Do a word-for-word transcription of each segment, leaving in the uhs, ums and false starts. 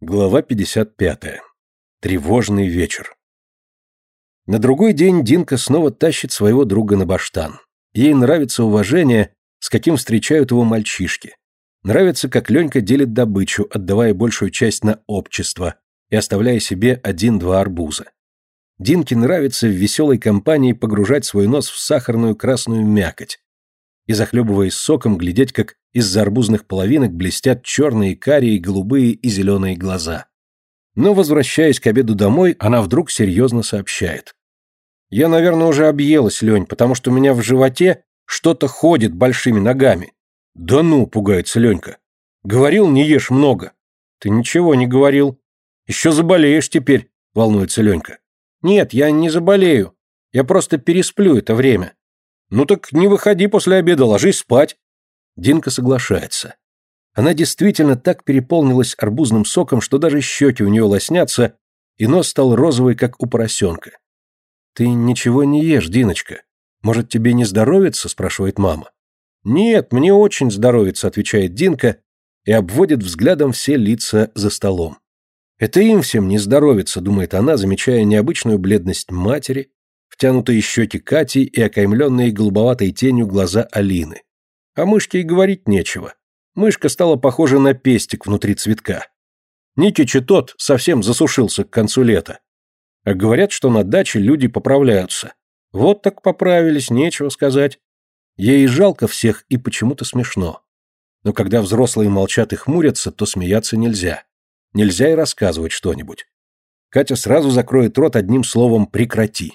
Глава пятьдесят пятая. Тревожный вечер. На другой день Динка снова тащит своего друга на баштан. Ей нравится уважение, с каким встречают его мальчишки. Нравится, как Ленька делит добычу, отдавая большую часть на общество и оставляя себе один-два арбуза. Динке нравится в веселой компании погружать свой нос в сахарную красную мякоть и, захлебываясь соком, глядеть, как из-за арбузных половинок блестят черные, карие, голубые и зеленые глаза. Но, возвращаясь к обеду домой, она вдруг серьезно сообщает. «Я, наверное, уже объелась, Лень, потому что у меня в животе что-то ходит большими ногами». «Да ну», — пугается Ленька. «Говорил, не ешь много». «Ты ничего не говорил. Еще заболеешь теперь», — волнуется Ленька. «Нет, я не заболею. Я просто пересплю это время». «Ну так не выходи после обеда, ложись спать». Динка соглашается. Она действительно так переполнилась арбузным соком, что даже щеки у нее лоснятся, и нос стал розовый, как у поросенка. «Ты ничего не ешь, Диночка. Может, тебе не здоровится?» – спрашивает мама. «Нет, мне очень здоровится», – отвечает Динка и обводит взглядом все лица за столом. «Это им всем не здоровится», – думает она, замечая необычную бледность матери, втянутые щеки Кати и окаймленные голубоватой тенью глаза Алины. А мышке и говорить нечего. Мышка стала похожа на пестик внутри цветка. Никич и тот совсем засушился к концу лета. А говорят, что на даче люди поправляются. Вот так поправились, нечего сказать. Ей жалко всех и почему-то смешно. Но когда взрослые молчат и хмурятся, то смеяться нельзя. Нельзя и рассказывать что-нибудь. Катя сразу закроет рот одним словом «прекрати».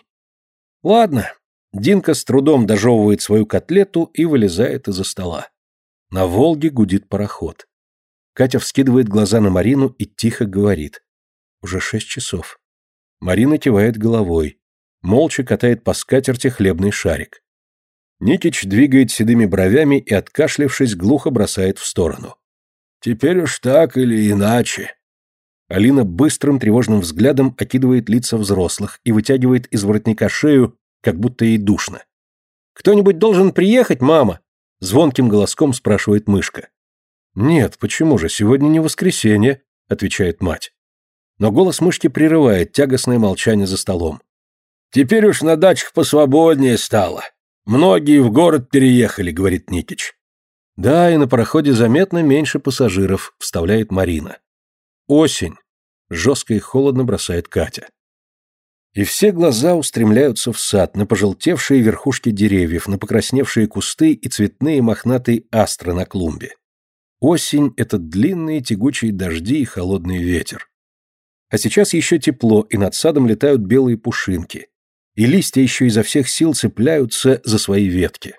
Ладно. Динка с трудом дожевывает свою котлету и вылезает из-за стола. На Волге гудит пароход. Катя вскидывает глаза на Марину и тихо говорит. Уже шесть часов. Марина кивает головой. Молча катает по скатерти хлебный шарик. Никич двигает седыми бровями и, откашлявшись, глухо бросает в сторону. «Теперь уж так или иначе». Алина быстрым тревожным взглядом окидывает лица взрослых и вытягивает из воротника шею, как будто ей душно. «Кто-нибудь должен приехать, мама?» — звонким голоском спрашивает мышка. «Нет, почему же, сегодня не воскресенье», — отвечает мать. Но голос мышки прерывает тягостное молчание за столом. «Теперь уж на дачах посвободнее стало. Многие в город переехали», — говорит Никич. «Да, и на пароходе заметно меньше пассажиров», — вставляет Марина. «Осень», — жестко и холодно бросает Катя. И все глаза устремляются в сад, на пожелтевшие верхушки деревьев, на покрасневшие кусты и цветные мохнатые астры на клумбе. Осень — это длинные тягучие дожди и холодный ветер. А сейчас еще тепло, и над садом летают белые пушинки, и листья еще изо всех сил цепляются за свои ветки.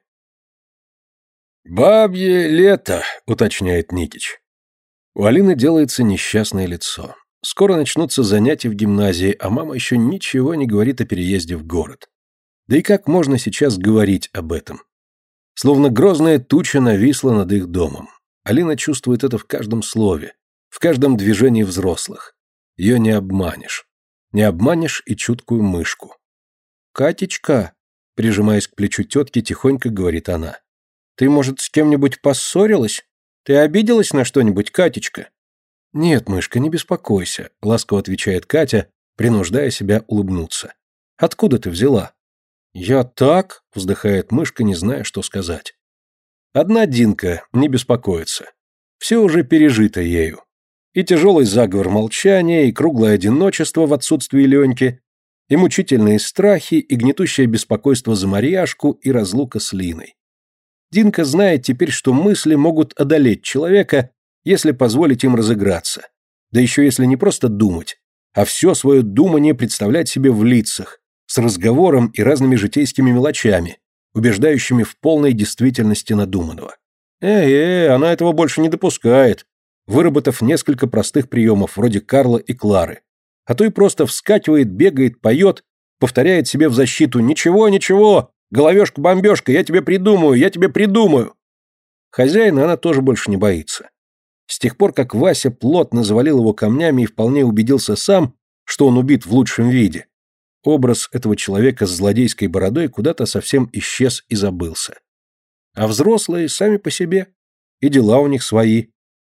«Бабье лето», — уточняет Никич. У Алины делается несчастное лицо. Скоро начнутся занятия в гимназии, а мама еще ничего не говорит о переезде в город. Да и как можно сейчас говорить об этом? Словно грозная туча нависла над их домом. Алина чувствует это в каждом слове, в каждом движении взрослых. Ее не обманешь. Не обманешь и чуткую мышку. «Катечка», прижимаясь к плечу тетки, тихонько говорит она. «Ты, может, с кем-нибудь поссорилась? Ты обиделась на что-нибудь, Катечка?» «Нет, мышка, не беспокойся», — ласково отвечает Катя, принуждая себя улыбнуться. «Откуда ты взяла?» «Я так», — вздыхает мышка, не зная, что сказать. Одна Динка не беспокоится. Все уже пережито ею. И тяжелый заговор молчания, и круглое одиночество в отсутствии Леньки, и мучительные страхи, и гнетущее беспокойство за Марьяшку, и разлука с Линой. Динка знает теперь, что мысли могут одолеть человека, если позволить им разыграться. Да еще если не просто думать, а все свое думание представлять себе в лицах, с разговором и разными житейскими мелочами, убеждающими в полной действительности надуманного. Э-э, она этого больше не допускает, выработав несколько простых приемов, вроде Карла и Клары. А то и просто вскакивает, бегает, поет, повторяет себе в защиту «Ничего, ничего, головешка-бомбешка, я тебе придумаю, я тебе придумаю». Хозяина она тоже больше не боится. С тех пор, как Вася плотно завалил его камнями и вполне убедился сам, что он убит в лучшем виде, образ этого человека с злодейской бородой куда-то совсем исчез и забылся. А взрослые сами по себе, и дела у них свои.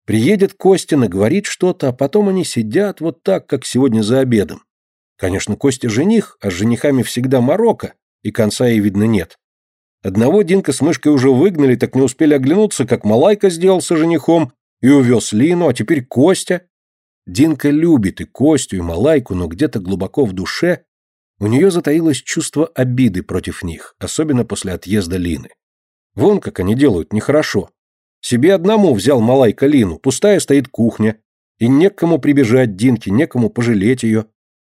Приедет Костя, наговорит что-то, а потом они сидят вот так, как сегодня за обедом. Конечно, Костя жених, а с женихами всегда морока, и конца ей, видно, нет. Одного Динка с Мышкой уже выгнали, так не успели оглянуться, как Малайка сделался женихом и увез Лину, а теперь Костя. Динка любит и Костю, и Малайку, но где-то глубоко в душе у нее затаилось чувство обиды против них, особенно после отъезда Лины. Вон как они делают нехорошо. Себе одному взял Малайка Лину, пустая стоит кухня, и некому прибежать Динке, некому пожалеть ее.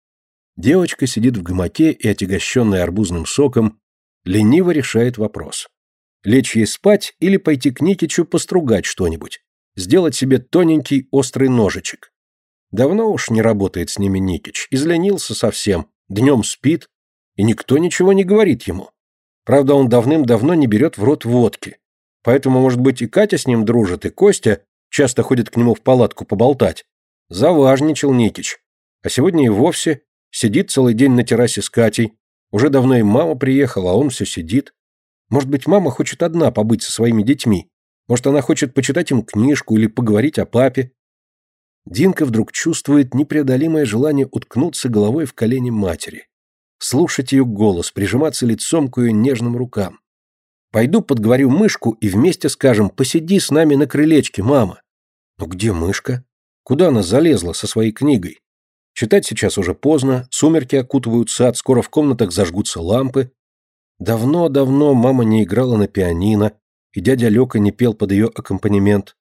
Девочка сидит в гамаке и, отягощенная арбузным соком, лениво решает вопрос. Лечь ей спать или пойти к Никичу постругать что-нибудь, сделать себе тоненький острый ножичек. Давно уж не работает с ними Никич, изленился совсем, днем спит, и никто ничего не говорит ему. Правда, он давным-давно не берет в рот водки, поэтому, может быть, и Катя с ним дружит, и Костя часто ходит к нему в палатку поболтать. Заважничал Никич, а сегодня и вовсе сидит целый день на террасе с Катей. Уже давно и мама приехала, а он все сидит. Может быть, мама хочет одна побыть со своими детьми. Может, она хочет почитать им книжку или поговорить о папе. Динка вдруг чувствует непреодолимое желание уткнуться головой в колени матери, слушать ее голос, прижиматься лицом к ее нежным рукам. Пойду подговорю Мышку и вместе скажем: посиди с нами на крылечке, мама. Но где Мышка? Куда она залезла со своей книгой? Читать сейчас уже поздно, сумерки окутывают сад, скоро в комнатах зажгутся лампы. Давно-давно мама не играла на пианино, и дядя Лёка не пел под ее аккомпанемент.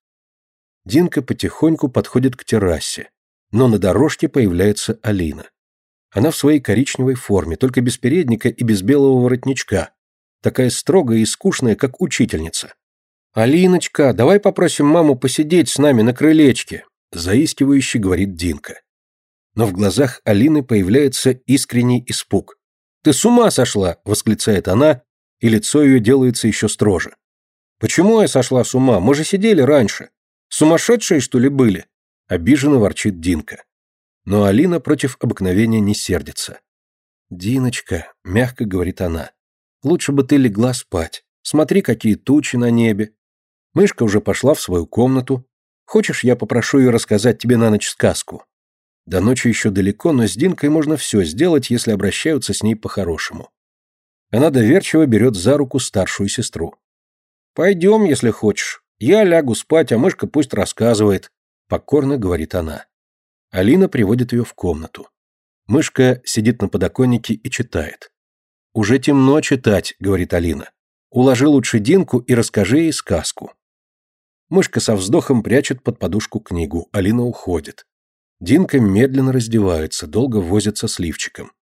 Динка потихоньку подходит к террасе, но на дорожке появляется Алина. Она в своей коричневой форме, только без передника и без белого воротничка, такая строгая и скучная, как учительница. «Алиночка, давай попросим маму посидеть с нами на крылечке», заискивающе говорит Динка. Но в глазах Алины появляется искренний испуг. «Ты с ума сошла!» — восклицает она, и лицо ее делается еще строже. «Почему я сошла с ума? Мы же сидели раньше. Сумасшедшие, что ли, были?» — обиженно ворчит Динка. Но Алина против обыкновения не сердится. «Диночка», — мягко говорит она, — «лучше бы ты легла спать. Смотри, какие тучи на небе». Мышка уже пошла в свою комнату. «Хочешь, я попрошу ее рассказать тебе на ночь сказку?» До ночи еще далеко, но с Динкой можно все сделать, если обращаются с ней по-хорошему. Она доверчиво берет за руку старшую сестру. «Пойдем, если хочешь. Я лягу спать, а Мышка пусть рассказывает», — покорно говорит она. Алина приводит ее в комнату. Мышка сидит на подоконнике и читает. «Уже темно читать», — говорит Алина. «Уложи лучше Динку и расскажи ей сказку». Мышка со вздохом прячет под подушку книгу. Алина уходит. Динка медленно раздевается, долго возится с лифчиком.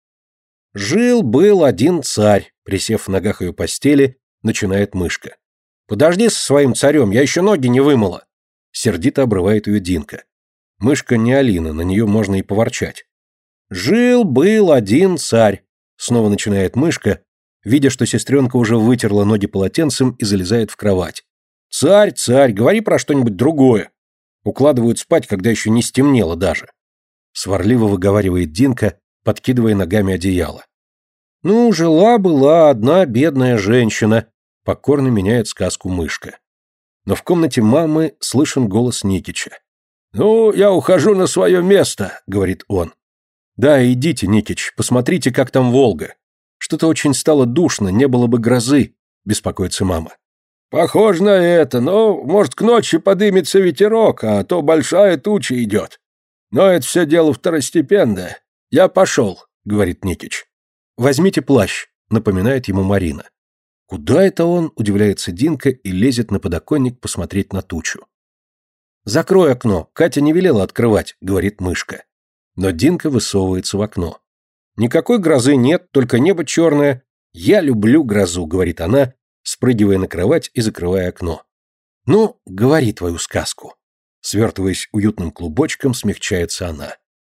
«Жил-был один царь», — присев в ногах ее постели, начинает Мышка. «Подожди со своим царем, я еще ноги не вымыла», — сердито обрывает ее Динка. Мышка не Алина, на нее можно и поворчать. «Жил-был один царь», — снова начинает Мышка, видя, что сестренка уже вытерла ноги полотенцем и залезает в кровать. «Царь, царь, говори про что-нибудь другое». Укладывают спать, когда еще не стемнело даже. Сварливо выговаривает Динка, подкидывая ногами одеяло. «Ну, жила-была одна бедная женщина», — покорно меняет сказку Мышка. Но в комнате мамы слышен голос Никича. «Ну, я ухожу на свое место», — говорит он. «Да, идите, Никич, посмотрите, как там Волга. Что-то очень стало душно, не было бы грозы», — беспокоится мама. «Похоже на это, но, может, к ночи подымется ветерок, а то большая туча идет. Но это все дело второстепенное. Я пошел», — говорит Никич. «Возьмите плащ», — напоминает ему Марина. «Куда это он?» — удивляется Динка и лезет на подоконник посмотреть на тучу. «Закрой окно, Катя не велела открывать», — говорит Мышка. Но Динка высовывается в окно. «Никакой грозы нет, только небо черное. Я люблю грозу», — говорит она, спрыгивая на кровать и закрывая окно. «Ну, говори твою сказку». Свертываясь уютным клубочком, смягчается она.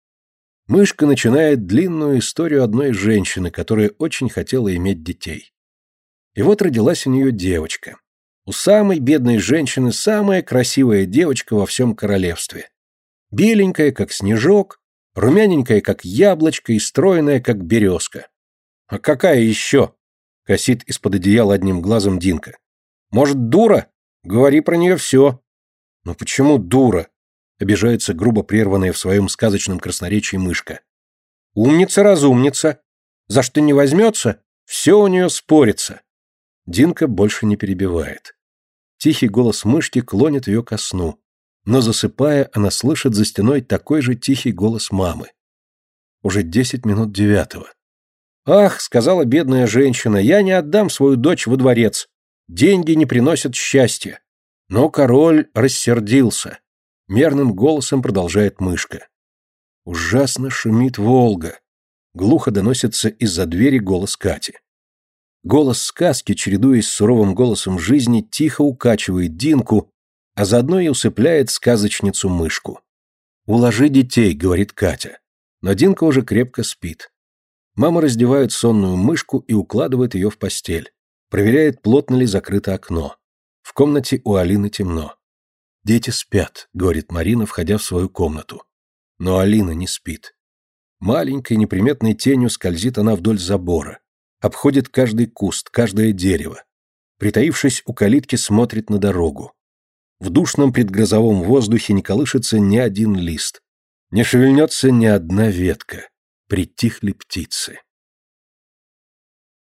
Мышка начинает длинную историю одной женщины, которая очень хотела иметь детей. И вот родилась у нее девочка. У самой бедной женщины самая красивая девочка во всем королевстве. Беленькая, как снежок, румяненькая, как яблочко, и стройная, как березка. «А какая еще?» — косит из-под одеяла одним глазом Динка. «Может, дура? Говори про нее все». «Ну почему дура?» — обижается грубо прерванная в своем сказочном красноречии мышка. «Умница-разумница. За что не возьмется, все у нее спорится». Динка больше не перебивает. Тихий голос мышки клонит ее ко сну, но, засыпая, она слышит за стеной такой же тихий голос мамы. Уже десять минут девятого. «Ах, — сказала бедная женщина, — я не отдам свою дочь во дворец. Деньги не приносят счастья». Но король рассердился. Мерным голосом продолжает мышка. Ужасно шумит Волга. Глухо доносится из-за двери голос Кати. Голос сказки, чередуясь с суровым голосом жизни, тихо укачивает Динку, а заодно и усыпляет сказочницу мышку. «Уложи детей», — говорит Катя. Но Динка уже крепко спит. Мама раздевает сонную мышку и укладывает ее в постель. Проверяет, плотно ли закрыто окно. В комнате у Алины темно. «Дети спят», — говорит Марина, входя в свою комнату. Но Алина не спит. Маленькой неприметной тенью скользит она вдоль забора, обходит каждый куст, каждое дерево. Притаившись у калитки, смотрит на дорогу. В душном предгрозовом воздухе не колышется ни один лист, не шевельнется ни одна ветка. Притихли птицы.